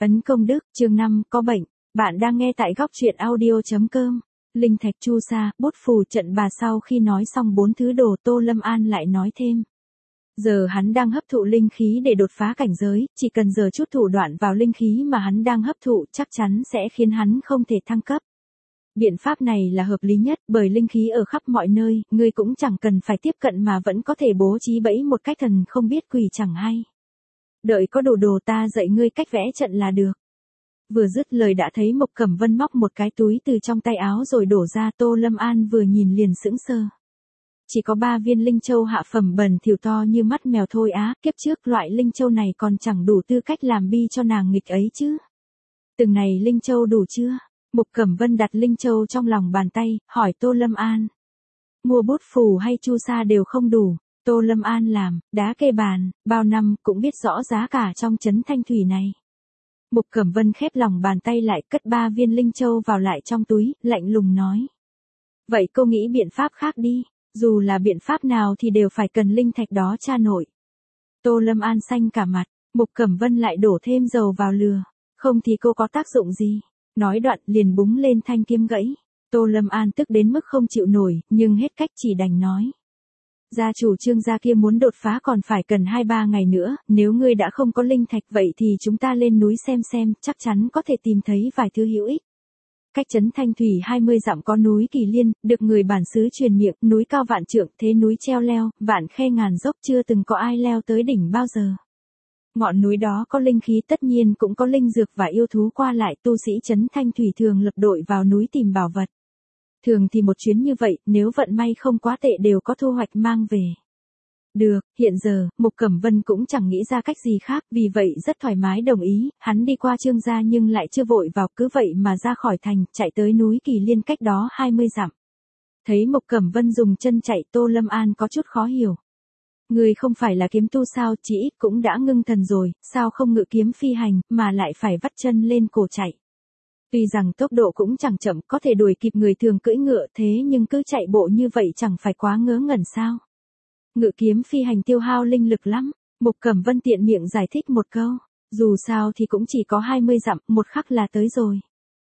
Ấn công đức, chương 5, có bệnh. Bạn đang nghe tại góc truyện audio.com. Linh thạch chu sa, bút phù trận bà. Sau khi nói xong 4 thứ đồ, Tô Lâm An lại nói thêm. Giờ hắn đang hấp thụ linh khí để đột phá cảnh giới, chỉ cần giờ chút thủ đoạn vào linh khí mà hắn đang hấp thụ chắc chắn sẽ khiến hắn không thể thăng cấp. Biện pháp này là hợp lý nhất bởi linh khí ở khắp mọi nơi, ngươi cũng chẳng cần phải tiếp cận mà vẫn có thể bố trí bẫy một cách thần không biết quỷ chẳng hay. Đợi có đủ đồ ta dạy ngươi cách vẽ trận là được. Vừa dứt lời đã thấy Mộc Cẩm Vân móc một cái túi từ trong tay áo rồi đổ ra. Tô Lâm An vừa nhìn liền sững sờ. Chỉ có 3 viên linh châu hạ phẩm bẩn thỉu to như mắt mèo thôi á, kiếp trước loại linh châu này còn chẳng đủ tư cách làm bi cho nàng nghịch ấy chứ. Từng này linh châu đủ chưa? Mộc Cẩm Vân đặt linh châu trong lòng bàn tay, hỏi Tô Lâm An. Mua bút phù hay chu sa đều không đủ. Tô Lâm An làm, đá kê bàn, bao năm cũng biết rõ giá cả trong trấn Thanh Thủy này. Mộc Cẩm Vân khép lòng bàn tay lại, cất 3 viên linh châu vào lại trong túi, lạnh lùng nói. Vậy cô nghĩ biện pháp khác đi, dù là biện pháp nào thì đều phải cần linh thạch đó cha nội. Tô Lâm An xanh cả mặt, Mộc Cẩm Vân lại đổ thêm dầu vào lửa. Không thì cô có tác dụng gì? Nói đoạn liền búng lên thanh kiếm gãy. Tô Lâm An tức đến mức không chịu nổi, nhưng hết cách chỉ đành nói. Gia chủ Trương gia kia muốn đột phá còn phải cần 2-3 ngày nữa, nếu ngươi đã không có linh thạch vậy thì chúng ta lên núi xem, chắc chắn có thể tìm thấy vài thứ hữu ích. Cách trấn Thanh Thủy 20 dặm có núi Kỳ Liên, được người bản xứ truyền miệng, núi cao vạn trượng, thế núi treo leo, vạn khe ngàn dốc chưa từng có ai leo tới đỉnh bao giờ. Ngọn núi đó có linh khí tất nhiên cũng có linh dược và yêu thú qua lại, tu sĩ trấn Thanh Thủy thường lập đội vào núi tìm bảo vật. Thường thì một chuyến như vậy, nếu vận may không quá tệ đều có thu hoạch mang về. Được, hiện giờ, Mộc Cẩm Vân cũng chẳng nghĩ ra cách gì khác, vì vậy rất thoải mái đồng ý, hắn đi qua Trương gia nhưng lại chưa vội vào, cứ vậy mà ra khỏi thành, chạy tới núi Kỳ Liên cách đó 20 dặm. Thấy Mộc Cẩm Vân dùng chân chạy, Tô Lâm An có chút khó hiểu. Người không phải là kiếm tu sao, chỉ ít cũng đã ngưng thần rồi, sao không ngự kiếm phi hành, mà lại phải vắt chân lên cổ chạy. Tuy rằng tốc độ cũng chẳng chậm, có thể đuổi kịp người thường cưỡi ngựa, thế nhưng cứ chạy bộ như vậy chẳng phải quá ngớ ngẩn sao? Ngự kiếm phi hành tiêu hao linh lực lắm. Mộc Cẩm Vân tiện miệng giải thích một câu, dù sao thì cũng chỉ có 20 dặm, một khắc là tới rồi.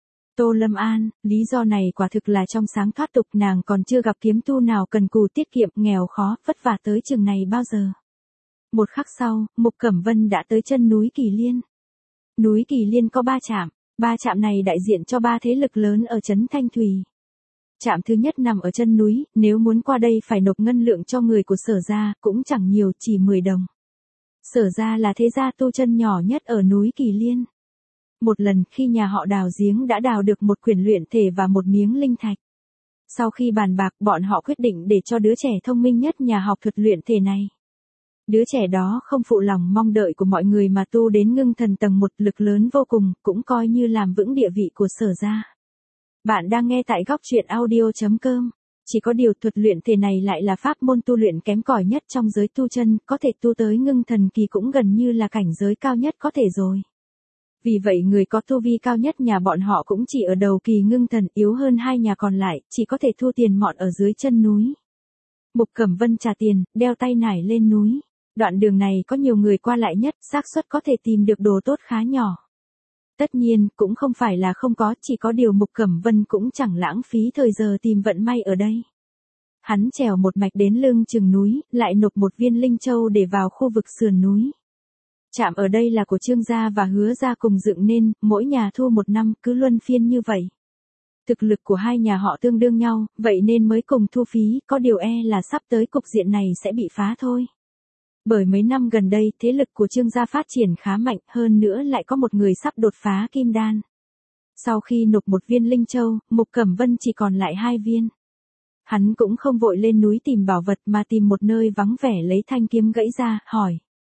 Tô Lâm An, lý do này quả thực là trong sáng thoát tục, nàng còn chưa gặp kiếm tu nào cần cù tiết kiệm, nghèo khó, vất vả tới chừng này bao giờ. Một khắc sau, Mộc Cẩm Vân đã tới chân núi Kỳ Liên. Núi Kỳ Liên có 3 trạm. 3 trạm này đại diện cho 3 thế lực lớn ở trấn Thanh Thủy. Trạm thứ nhất nằm ở chân núi, nếu muốn qua đây phải nộp ngân lượng cho người của Sở gia, cũng chẳng nhiều, chỉ 10 đồng. Sở gia là thế gia tu chân nhỏ nhất ở núi Kỳ Liên. Một lần khi nhà họ đào giếng đã đào được một quyển luyện thể và một miếng linh thạch. Sau khi bàn bạc, bọn họ quyết định để cho đứa trẻ thông minh nhất nhà học thuật luyện thể này. Đứa trẻ đó không phụ lòng mong đợi của mọi người mà tu đến ngưng thần tầng 1, lực lớn vô cùng, cũng coi như làm vững địa vị của Sở gia. Bạn đang nghe tại góc truyện audio.com. Chỉ có điều thuật luyện thể này lại là pháp môn tu luyện kém cỏi nhất trong giới tu chân, có thể tu tới ngưng thần kỳ cũng gần như là cảnh giới cao nhất có thể rồi. Vì vậy người có tu vi cao nhất nhà bọn họ cũng chỉ ở đầu kỳ ngưng thần, yếu hơn 2 nhà còn lại, chỉ có thể thu tiền mọn ở dưới chân núi. Mộc Cẩm Vân trả tiền, đeo tay nải lên núi. Đoạn đường này có nhiều người qua lại nhất, xác suất có thể tìm được đồ tốt khá nhỏ. Tất nhiên, cũng không phải là không có, chỉ có điều Mộc Cẩm Vân cũng chẳng lãng phí thời giờ tìm vận may ở đây. Hắn trèo một mạch đến lưng chừng núi, lại nộp một viên linh châu để vào khu vực sườn núi. Trạm ở đây là của Trương gia và Hứa gia cùng dựng nên, mỗi nhà thu 1 năm, cứ luân phiên như vậy. Thực lực của hai nhà họ tương đương nhau, vậy nên mới cùng thu phí, có điều là sắp tới cục diện này sẽ bị phá thôi. Bởi mấy năm gần đây, thế lực của Trương gia phát triển khá mạnh, hơn nữa lại có một người sắp đột phá kim đan. Sau khi nộp một viên linh châu, Mộc Cẩm Vân chỉ còn lại 2 viên. Hắn cũng không vội lên núi tìm bảo vật mà tìm một nơi vắng vẻ lấy thanh kiếm gãy ra, hỏi.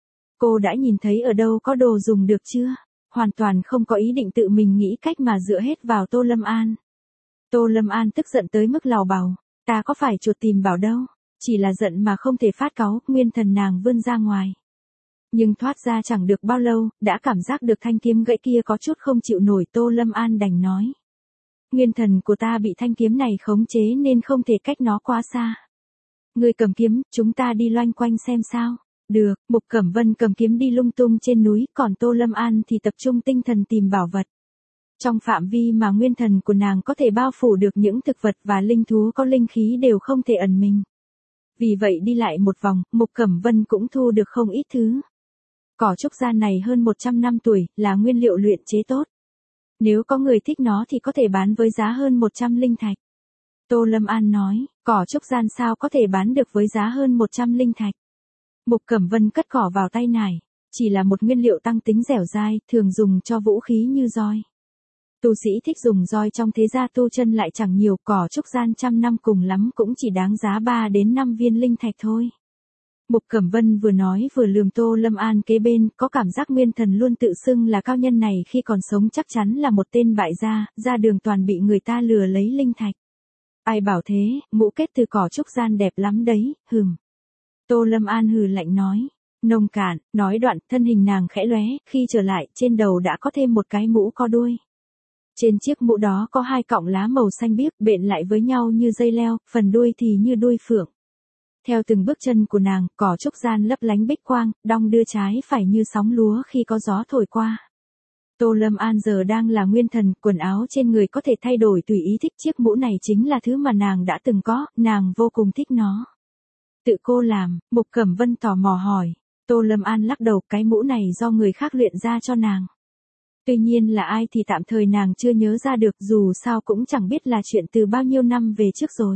Cô đã nhìn thấy ở đâu có đồ dùng được chưa? Hoàn toàn không có ý định tự mình nghĩ cách mà dựa hết vào Tô Lâm An. Tô Lâm An tức giận tới mức lào bào, ta có phải chuột tìm bảo đâu. Chỉ là giận mà không thể phát cáu, nguyên thần nàng vươn ra ngoài. Nhưng thoát ra chẳng được bao lâu, đã cảm giác được thanh kiếm gãy kia có chút không chịu nổi. Tô Lâm An đành nói. Nguyên thần của ta bị thanh kiếm này khống chế nên không thể cách nó quá xa. Người cầm kiếm, chúng ta đi loanh quanh xem sao. Được, Mục Cẩm Vân cầm kiếm đi lung tung trên núi, còn Tô Lâm An thì tập trung tinh thần tìm bảo vật. Trong phạm vi mà nguyên thần của nàng có thể bao phủ được, những thực vật và linh thú có linh khí đều không thể ẩn mình. Vì vậy đi lại một vòng, Mục Cẩm Vân cũng thu được không ít thứ. Cỏ trúc gian này hơn 100 năm tuổi, là nguyên liệu luyện chế tốt. Nếu có người thích nó thì có thể bán với giá hơn 100 linh thạch. Tô Lâm An nói, cỏ trúc gian sao có thể bán được với giá hơn 100 linh thạch. Mục Cẩm Vân cất cỏ vào tay nải, chỉ là một nguyên liệu tăng tính dẻo dai, thường dùng cho vũ khí như roi. Tu sĩ thích dùng roi trong thế gia tu chân lại chẳng nhiều, cỏ trúc gian trăm năm cùng lắm cũng chỉ đáng giá 3 đến 5 viên linh thạch thôi. Mục Cẩm Vân vừa nói vừa lườm Tô Lâm An kế bên, có cảm giác nguyên thần luôn tự xưng là cao nhân này khi còn sống chắc chắn là một tên bại gia, ra đường toàn bị người ta lừa lấy linh thạch. Ai bảo thế, mũ kết từ cỏ trúc gian đẹp lắm đấy, hừm. Tô Lâm An hừ lạnh nói. Nông cạn, nói đoạn, thân hình nàng khẽ lóe, khi trở lại, trên đầu đã có thêm một cái mũ có đuôi. Trên chiếc mũ đó có 2 cọng lá màu xanh biếc bện lại với nhau như dây leo, phần đuôi thì như đuôi phượng. Theo từng bước chân của nàng, cỏ trúc gian lấp lánh bích quang, đong đưa trái phải như sóng lúa khi có gió thổi qua. Tô Lâm An giờ đang là nguyên thần, quần áo trên người có thể thay đổi tùy ý thích, chiếc mũ này chính là thứ mà nàng đã từng có, nàng vô cùng thích nó. Tự cô làm, Mục Cẩm Vân tò mò hỏi. Tô Lâm An lắc đầu, cái mũ này do người khác luyện ra cho nàng. Tuy nhiên là ai thì tạm thời nàng chưa nhớ ra được, dù sao cũng chẳng biết là chuyện từ bao nhiêu năm về trước rồi.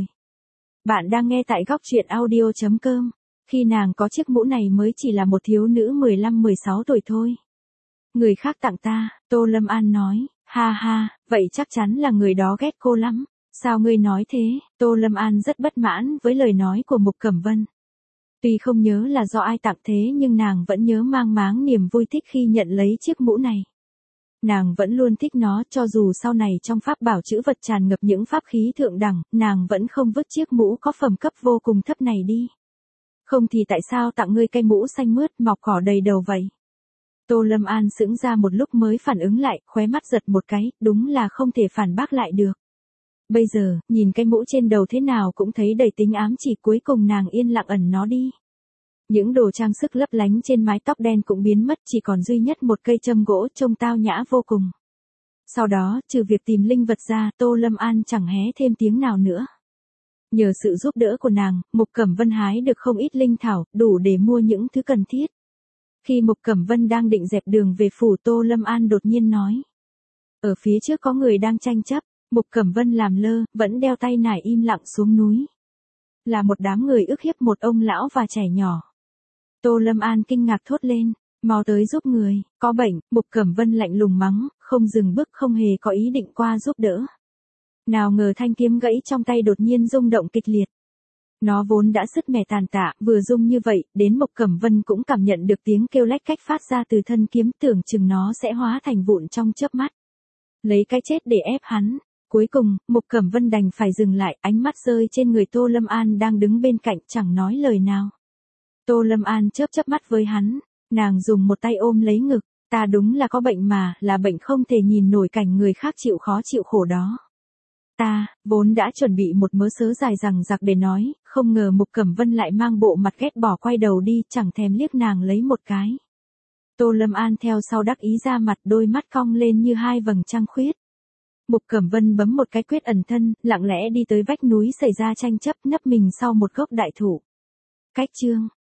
Bạn đang nghe tại góc truyện audio.com. Khi nàng có chiếc mũ này mới chỉ là một thiếu nữ 15-16 tuổi thôi. Người khác tặng ta, Tô Lâm An nói, ha ha, vậy chắc chắn là người đó ghét cô lắm. Sao ngươi nói thế? Tô Lâm An rất bất mãn với lời nói của Mục Cẩm Vân. Tuy không nhớ là do ai tặng thế nhưng nàng vẫn nhớ mang máng niềm vui thích khi nhận lấy chiếc mũ này. Nàng vẫn luôn thích nó, cho dù sau này trong pháp bảo chữ vật tràn ngập những pháp khí thượng đẳng, nàng vẫn không vứt chiếc mũ có phẩm cấp vô cùng thấp này đi. Không thì tại sao tặng ngươi cây mũ xanh mướt mọc cỏ đầy đầu vậy? Tô Lâm An sững ra một lúc mới phản ứng lại, khóe mắt giật một cái, đúng là không thể phản bác lại được. Bây giờ, nhìn cái mũ trên đầu thế nào cũng thấy đầy tính ám chỉ, cuối cùng nàng yên lặng ẩn nó đi. Những đồ trang sức lấp lánh trên mái tóc đen cũng biến mất, chỉ còn duy nhất một cây châm gỗ trông tao nhã vô cùng. Sau đó, trừ việc tìm linh vật ra, Tô Lâm An chẳng hé thêm tiếng nào nữa. Nhờ sự giúp đỡ của nàng, Mục Cẩm Vân hái được không ít linh thảo, đủ để mua những thứ cần thiết. Khi Mục Cẩm Vân đang định dẹp đường về phủ, Tô Lâm An đột nhiên nói. Ở phía trước có người đang tranh chấp. Mục Cẩm Vân làm lơ, vẫn đeo tay nải im lặng xuống núi. Là một đám người ức hiếp một ông lão và trẻ nhỏ. Tô Lâm An kinh ngạc thốt lên, mau tới giúp người, có bệnh. Mục Cẩm Vân lạnh lùng mắng, không dừng bước, không hề có ý định qua giúp đỡ. Nào ngờ thanh kiếm gãy trong tay đột nhiên rung động kịch liệt. Nó vốn đã sứt mẻ tàn tạ, vừa rung như vậy, đến Mục Cẩm Vân cũng cảm nhận được tiếng kêu lách cách phát ra từ thân kiếm, tưởng chừng nó sẽ hóa thành vụn trong chớp mắt. Lấy cái chết để ép hắn. Cuối cùng, Mục Cẩm Vân đành phải dừng lại, ánh mắt rơi trên người Tô Lâm An đang đứng bên cạnh, chẳng nói lời nào. Tô Lâm An chớp chớp mắt với hắn, nàng dùng một tay ôm lấy ngực, ta đúng là có bệnh mà, là bệnh không thể nhìn nổi cảnh người khác chịu khó chịu khổ đó. Ta, vốn đã chuẩn bị một mớ sớ dài dằng dặc để nói, không ngờ Mục Cẩm Vân lại mang bộ mặt ghét bỏ quay đầu đi, chẳng thèm liếc nàng lấy một cái. Tô Lâm An theo sau đắc ý ra mặt, đôi mắt cong lên như 2 vầng trăng khuyết. Mục Cẩm Vân bấm một cái quyết ẩn thân, lặng lẽ đi tới vách núi xảy ra tranh chấp, nấp mình sau một gốc đại thụ. Cách chương